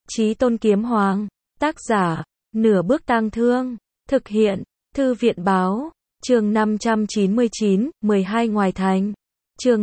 Chí Tôn Kiếm Hoàng. Tác giả, Nửa Bước Tang Thương. Thực hiện, Thư viện Báo. Chương 599, 12 ngoài thành. Chương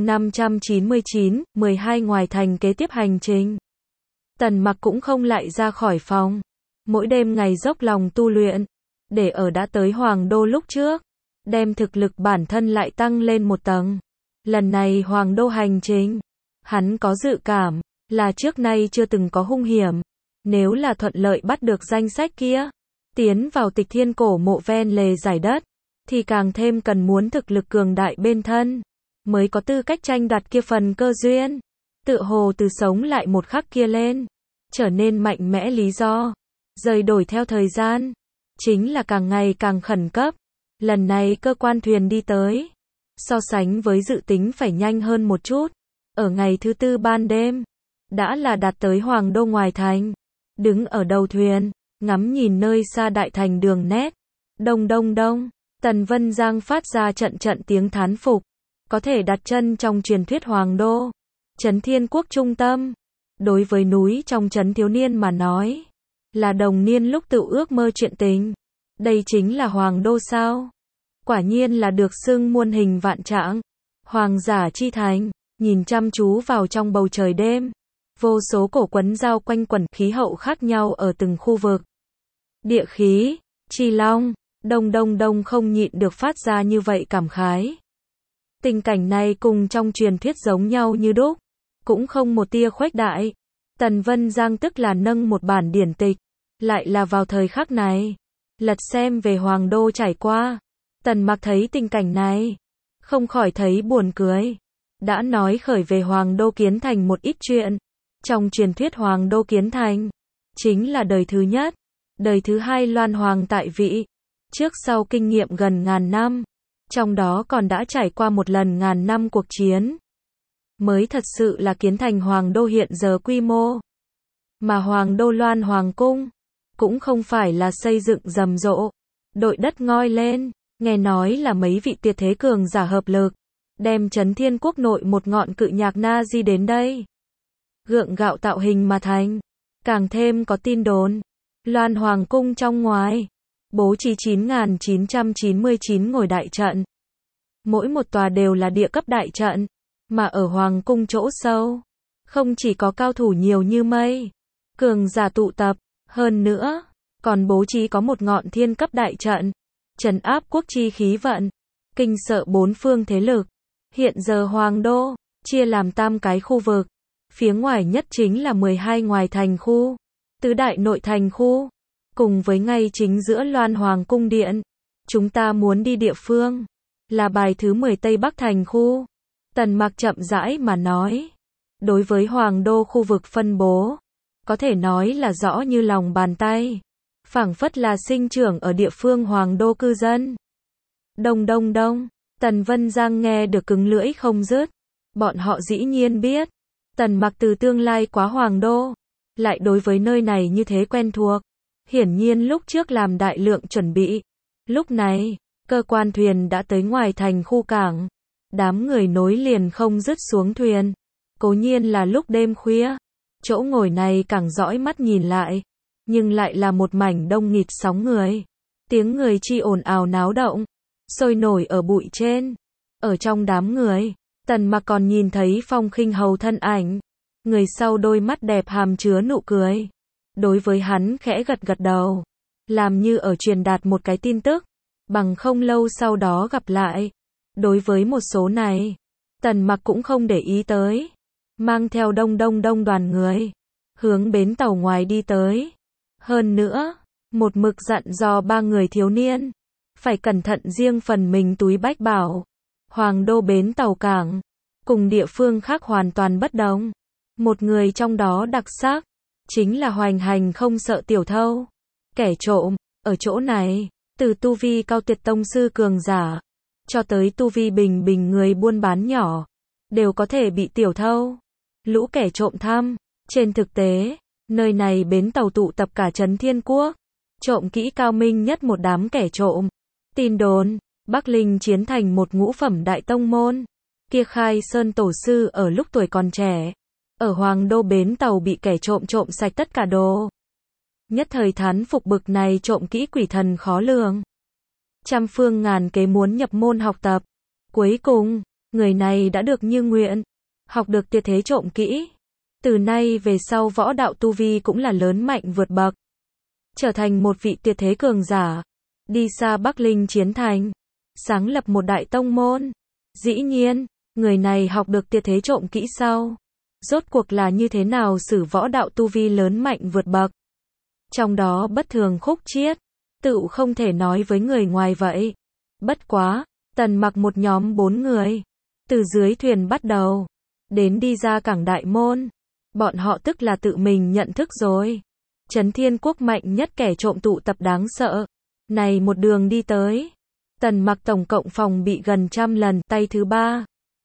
599, 12 ngoài thành. Kế tiếp hành trình, Tần Mặc cũng không lại ra khỏi phòng. Mỗi đêm ngày dốc lòng tu luyện, để ở đã tới Hoàng Đô lúc trước, đem thực lực bản thân lại tăng lên một tầng. Lần này Hoàng Đô hành trình, hắn có dự cảm, là trước nay chưa từng có hung hiểm. Nếu là thuận lợi bắt được danh sách kia, tiến vào Tịch Thiên cổ mộ ven lề giải đất, thì càng thêm cần muốn thực lực cường đại bên thân, mới có tư cách tranh đoạt kia phần cơ duyên. Tựa hồ từ sống lại một khắc kia lên, trở nên mạnh mẽ lý do, rời đổi theo thời gian, chính là càng ngày càng khẩn cấp. Lần này cơ quan thuyền đi tới, so sánh với dự tính phải nhanh hơn một chút. Ở ngày thứ tư ban đêm, đã là đạt tới Hoàng Đô ngoài thành. Đứng ở đầu thuyền, ngắm nhìn nơi xa đại thành đường nét. Đông đông đông, Tần Vân Giang phát ra trận trận tiếng thán phục. Có thể đặt chân trong truyền thuyết Hoàng Đô, Trấn Thiên Quốc trung tâm. Đối với núi trong trấn thiếu niên mà nói, là đồng niên lúc tự ước mơ chuyện tình. Đây chính là Hoàng Đô sao? Quả nhiên là được xưng muôn hình vạn trạng, hoàng giả chi thành. Nhìn chăm chú vào trong bầu trời đêm, vô số cổ quấn dao quanh quẩn, khí hậu khác nhau ở từng khu vực. Địa khí, chi long, đông đông đông không nhịn được phát ra như vậy cảm khái. Tình cảnh này cùng trong truyền thuyết giống nhau như đúc, cũng không một tia khuếch đại. Tần Vân Giang tức là nâng một bản điển tịch, lại là vào thời khắc này, lật xem về Hoàng Đô trải qua. Tần Mặc thấy tình cảnh này, không khỏi thấy buồn cười. Đã nói khởi về Hoàng Đô Kiến Thành một ít chuyện. Trong truyền thuyết Hoàng Đô Kiến Thành, chính là đời thứ nhất, đời thứ hai Loan Hoàng tại vị. Trước sau kinh nghiệm gần ngàn năm, trong đó còn đã trải qua một lần ngàn năm cuộc chiến, mới thật sự là kiến thành Hoàng Đô hiện giờ quy mô. Mà Hoàng Đô Loan Hoàng Cung, cũng không phải là xây dựng rầm rộ, đội đất ngoi lên, nghe nói là mấy vị tuyệt thế cường giả hợp lực, đem Trấn Thiên Quốc nội một ngọn cự nhạc na di đến đây, gượng gạo tạo hình mà thành. Càng thêm có tin đồn, Loan Hoàng Cung trong ngoài, bố trí 9.999 ngồi đại trận. Mỗi một tòa đều là địa cấp đại trận, mà ở Hoàng Cung chỗ sâu, không chỉ có cao thủ nhiều như mây, cường giả tụ tập, hơn nữa, còn bố trí có một ngọn thiên cấp đại trận, trấn áp quốc chi khí vận, kinh sợ bốn phương thế lực. Hiện giờ Hoàng Đô, chia làm 3 cái khu vực. Phía ngoài nhất chính là 12 ngoài thành khu, tứ đại nội thành khu, cùng với ngay chính giữa Loan Hoàng Cung Điện. Chúng ta muốn đi địa phương, là bài thứ 10 Tây Bắc thành khu. Tần Mặc chậm rãi mà nói. Đối với Hoàng Đô khu vực phân bố, có thể nói là rõ như lòng bàn tay. Phảng phất là sinh trưởng ở địa phương Hoàng Đô cư dân. Đông đông đông, Tần Vân Giang nghe được cứng lưỡi không dứt. Bọn họ dĩ nhiên biết, Tần Mặc từ tương lai quá Hoàng Đô, lại đối với nơi này như thế quen thuộc. Hiển nhiên lúc trước làm đại lượng chuẩn bị. Lúc này, cơ quan thuyền đã tới ngoài thành khu cảng. Đám người nối liền không dứt xuống thuyền. Cố nhiên là lúc đêm khuya, chỗ ngồi này càng dõi mắt nhìn lại, nhưng lại là một mảnh đông nghịt sóng người. Tiếng người chi ồn ào náo động, sôi nổi ở bụi trên. Ở trong đám người, Tần Mặc còn nhìn thấy Phong Khinh Hầu thân ảnh. Người sau đôi mắt đẹp hàm chứa nụ cười. Đối với hắn khẽ gật gật đầu, làm như ở truyền đạt một cái tin tức, bằng không lâu sau đó gặp lại. Đối với một số này, Tần Mặc cũng không để ý tới, mang theo đông đông đông đoàn người, hướng bến tàu ngoài đi tới. Hơn nữa, một mực dặn dò 3 người thiếu niên, phải cẩn thận riêng phần mình túi bách bảo. Hoàng Đô bến tàu cảng, cùng địa phương khác hoàn toàn bất đồng. Một người trong đó đặc sắc, chính là hoành hành không sợ tiểu thâu, kẻ trộm. Ở chỗ này, từ tu vi cao tuyệt tông sư cường giả, cho tới tu vi bình bình người buôn bán nhỏ, đều có thể bị tiểu thâu, lũ kẻ trộm thăm. Trên thực tế, nơi này bến tàu tụ tập cả Trấn Thiên Quốc, trộm kỹ cao minh nhất một đám kẻ trộm. Tin đồn, Bắc Linh chiến thành một ngũ phẩm đại tông môn. Kia Khai Sơn tổ sư ở lúc tuổi còn trẻ, ở Hoàng Đô bến tàu bị kẻ trộm trộm sạch tất cả đồ. Nhất thời thán phục bực này trộm kỹ quỷ thần khó lường. Trăm phương ngàn kế muốn nhập môn học tập. Cuối cùng, người này đã được như nguyện, học được tuyệt thế trộm kỹ. Từ nay về sau võ đạo tu vi cũng là lớn mạnh vượt bậc. Trở thành một vị tuyệt thế cường giả. Đi xa Bắc Linh chiến thành. Sáng lập một đại tông môn. Dĩ nhiên, người này học được tuyệt thế trộm kỹ sau. Rốt cuộc là như thế nào sử võ đạo tu vi lớn mạnh vượt bậc. Trong đó bất thường khúc chiết. Tựu không thể nói với người ngoài vậy. Bất quá, Tần Mặc một nhóm 4 người. Từ dưới thuyền bắt đầu. Đến đi ra cảng đại môn. Bọn họ tức là tự mình nhận thức rồi. Trấn Thiên Quốc mạnh nhất kẻ trộm tụ tập đáng sợ. Này một đường đi tới. Tần Mặc tổng cộng phòng bị gần 100 lần. Tay thứ 3.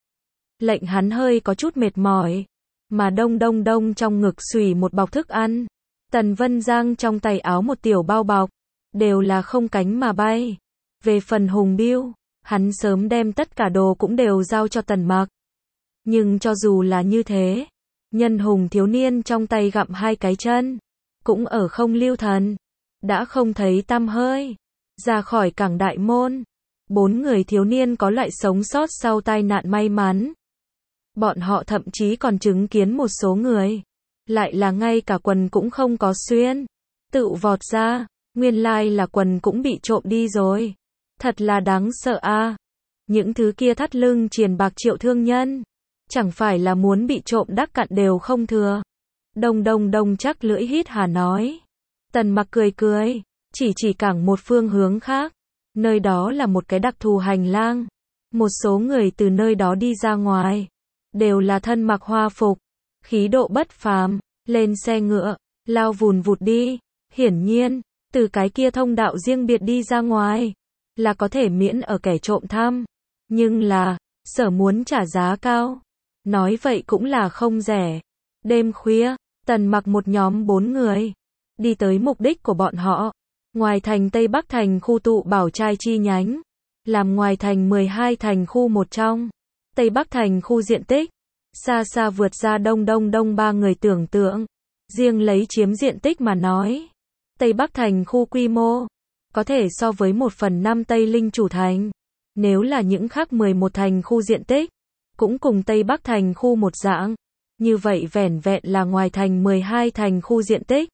Lệnh hắn hơi có chút mệt mỏi. Mà đông đông đông trong ngực xùy một bọc thức ăn. Tần Vân Giang trong tay áo một tiểu bao bọc. Đều là không cánh mà bay. Về phần Hùng Biêu, hắn sớm đem tất cả đồ cũng đều giao cho Tần Mặc. Nhưng cho dù là như thế, nhân Hùng thiếu niên trong tay gặm 2 cái chân, cũng ở không lưu thần, đã không thấy tăm hơi. Ra khỏi cảng đại môn, 4 người thiếu niên có loại sống sót sau tai nạn may mắn. Bọn họ thậm chí còn chứng kiến một số người, lại là ngay cả quần cũng không có xuyên, tự vọt ra, nguyên lai là quần cũng bị trộm đi rồi. Thật là đáng sợ a. Những thứ kia thắt lưng triền bạc triệu thương nhân, chẳng phải là muốn bị trộm đắc cặn đều không thừa. Đông đông đông chắc lưỡi hít hà nói. Tần Mặc cười cười, chỉ cảng một phương hướng khác. Nơi đó là một cái đặc thù hành lang. Một số người từ nơi đó đi ra ngoài, đều là thân mặc hoa phục, khí độ bất phàm, lên xe ngựa, lao vùn vụt đi. Hiển nhiên, từ cái kia thông đạo riêng biệt đi ra ngoài, là có thể miễn ở kẻ trộm thăm. Nhưng là, sở muốn trả giá cao. Nói vậy cũng là không rẻ. Đêm khuya, Tần Mặc một nhóm 4 người, đi tới mục đích của bọn họ. Ngoài thành Tây Bắc thành khu tụ bảo trai chi nhánh, làm ngoài thành 12 thành khu một trong. Tây Bắc thành khu diện tích, xa xa vượt ra đông đông đông 3 người tưởng tượng. Riêng lấy chiếm diện tích mà nói, Tây Bắc thành khu quy mô, có thể so với 1/5 Tây Linh chủ thành. Nếu là những khác 11 thành khu diện tích, cũng cùng Tây Bắc thành khu một dạng. Như vậy vẻn vẹn là ngoài thành 12 thành khu diện tích.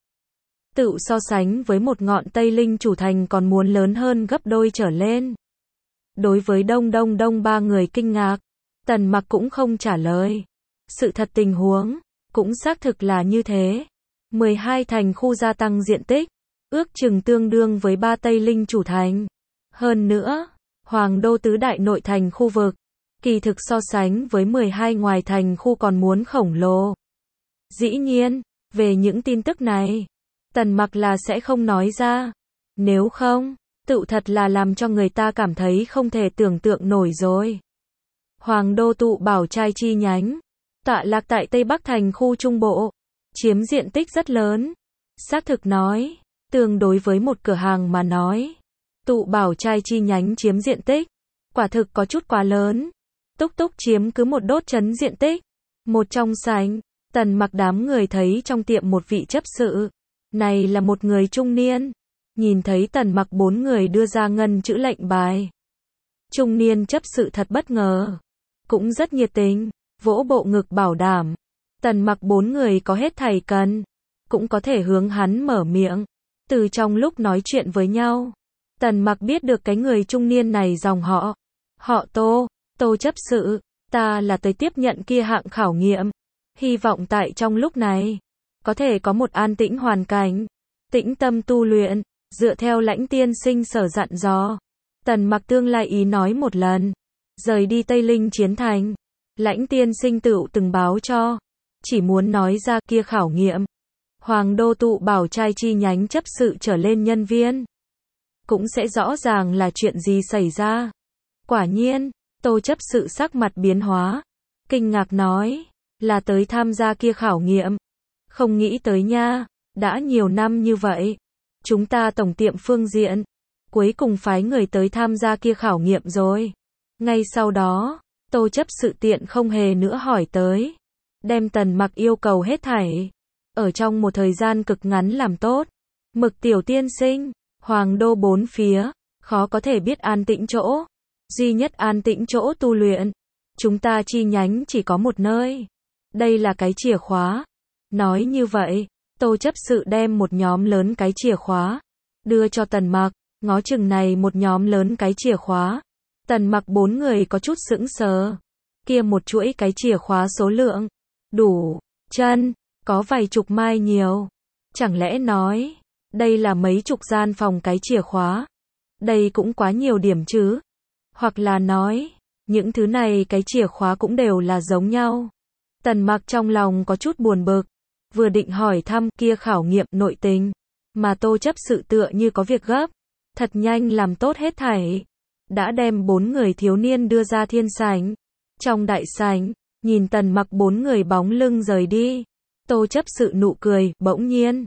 Tự so sánh với một ngọn Tây Linh chủ thành còn muốn lớn hơn gấp đôi trở lên. Đối với đông đông đông 3 người kinh ngạc, Tần Mặc cũng không trả lời. Sự thật tình huống, cũng xác thực là như thế. 12 thành khu gia tăng diện tích, ước chừng tương đương với 3 Tây Linh chủ thành. Hơn nữa, Hoàng Đô tứ đại nội thành khu vực, kỳ thực so sánh với 12 ngoài thành khu còn muốn khổng lồ. Dĩ nhiên, về những tin tức này, Tần Mặc là sẽ không nói ra. Nếu không, tự thật là làm cho người ta cảm thấy không thể tưởng tượng nổi rồi. Hoàng Đô tụ bảo trai chi nhánh, tọa lạc tại Tây Bắc thành khu Trung Bộ, chiếm diện tích rất lớn. Xác thực nói, tương đối với một cửa hàng mà nói, tụ bảo trai chi nhánh chiếm diện tích, quả thực có chút quá lớn. Túc túc chiếm cứ một đốt trấn diện tích. Một trong sảnh, Tần Mặc đám người thấy trong tiệm một vị chấp sự. Này là một người trung niên. Nhìn thấy Tần Mặc 4 người đưa ra ngân chữ lệnh bài. Trung niên chấp sự thật bất ngờ. Cũng rất nhiệt tình, vỗ bộ ngực bảo đảm. Tần Mặc 4 người có hết thảy cần. Cũng có thể hướng hắn mở miệng. Từ trong lúc nói chuyện với nhau, Tần Mặc biết được cái người trung niên này dòng họ. Họ Tô. Tô chấp sự, ta là tới tiếp nhận kia hạng khảo nghiệm. Hy vọng tại trong lúc này, có thể có một an tĩnh hoàn cảnh, tĩnh tâm tu luyện, dựa theo Lãnh tiên sinh sở dặn dò. Tần Mặc tương lai ý nói một lần, rời đi Tây Linh chiến thành. Lãnh tiên sinh tựu từng báo cho, chỉ muốn nói ra kia khảo nghiệm. Hoàng Đô tụ bảo trai chi nhánh chấp sự trở lên nhân viên, cũng sẽ rõ ràng là chuyện gì xảy ra. Quả nhiên, Tô chấp sự sắc mặt biến hóa, kinh ngạc nói, là tới tham gia kia khảo nghiệm. Không nghĩ tới nha, đã nhiều năm như vậy, chúng ta tổng tiệm phương diện, cuối cùng phái người tới tham gia kia khảo nghiệm rồi. Ngay sau đó, Tô chấp sự tiện không hề nữa hỏi tới. đem Tần Mặc yêu cầu hết thảy ở trong một thời gian cực ngắn làm tốt. Mực tiểu tiên sinh, Hoàng đô bốn phía, khó có thể biết an tĩnh chỗ. Duy nhất an tĩnh chỗ tu luyện. Chúng ta chi nhánh chỉ có một nơi. Đây là cái chìa khóa. Nói như vậy, Tô chấp sự đem một nhóm lớn cái chìa khóa đưa cho Tần Mặc, ngó chừng này một nhóm lớn cái chìa khóa. Tần Mặc bốn người có chút sững sờ. Kia một chuỗi cái chìa khóa số lượng đủ chân, có vài chục mai nhiều. Chẳng lẽ nói, đây là mấy chục gian phòng cái chìa khóa? Đây cũng quá nhiều điểm chứ. Hoặc là nói, những thứ này cái chìa khóa cũng đều là giống nhau. Tần Mặc trong lòng có chút buồn bực, vừa định hỏi thăm kia khảo nghiệm nội tình, mà Tô chấp sự tựa như có việc gấp, thật nhanh làm tốt hết thảy, đã đem bốn người thiếu niên đưa ra thiên sảnh. Trong đại sảnh, nhìn Tần Mặc bốn người bóng lưng rời đi, Tô chấp sự nụ cười bỗng nhiên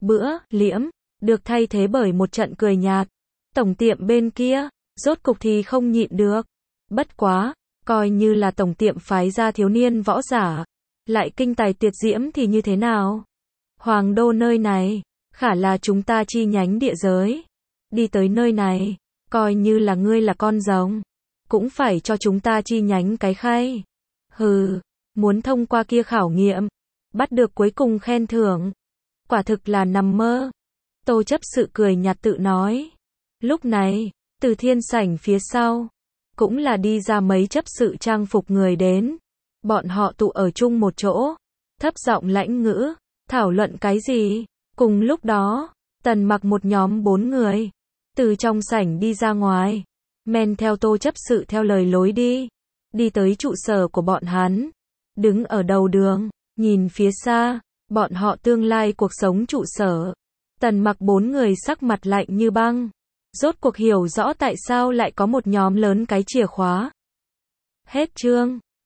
liễm, được thay thế bởi một trận cười nhạt. Tổng tiệm bên kia, rốt cục thì không nhịn được. Bất quá, coi như là tổng tiệm phái ra thiếu niên võ giả, lại kinh tài tuyệt diễm thì như thế nào? Hoàng đô nơi này, khả là chúng ta chi nhánh địa giới. Đi tới nơi này, coi như là ngươi là con rồng, cũng phải cho chúng ta chi nhánh cái khay. Hừ, muốn thông qua kia khảo nghiệm, bắt được cuối cùng khen thưởng. Quả thực là nằm mơ. Tô chấp sự cười nhạt tự nói. Lúc này, từ thiên sảnh phía sau, cũng là đi ra mấy chấp sự trang phục người đến. Bọn họ tụ ở chung một chỗ, thấp giọng lãnh ngữ, thảo luận cái gì. Cùng lúc đó, Tần Mặc một nhóm 4 người, từ trong sảnh đi ra ngoài, men theo Tô chấp sự theo lời lối đi tới trụ sở của bọn hắn. Đứng ở đầu đường, nhìn phía xa, bọn họ tương lai cuộc sống trụ sở. Tần Mặc 4 người sắc mặt lạnh như băng. Rốt cuộc hiểu rõ tại sao lại có một nhóm lớn cái chìa khóa. Hết chương.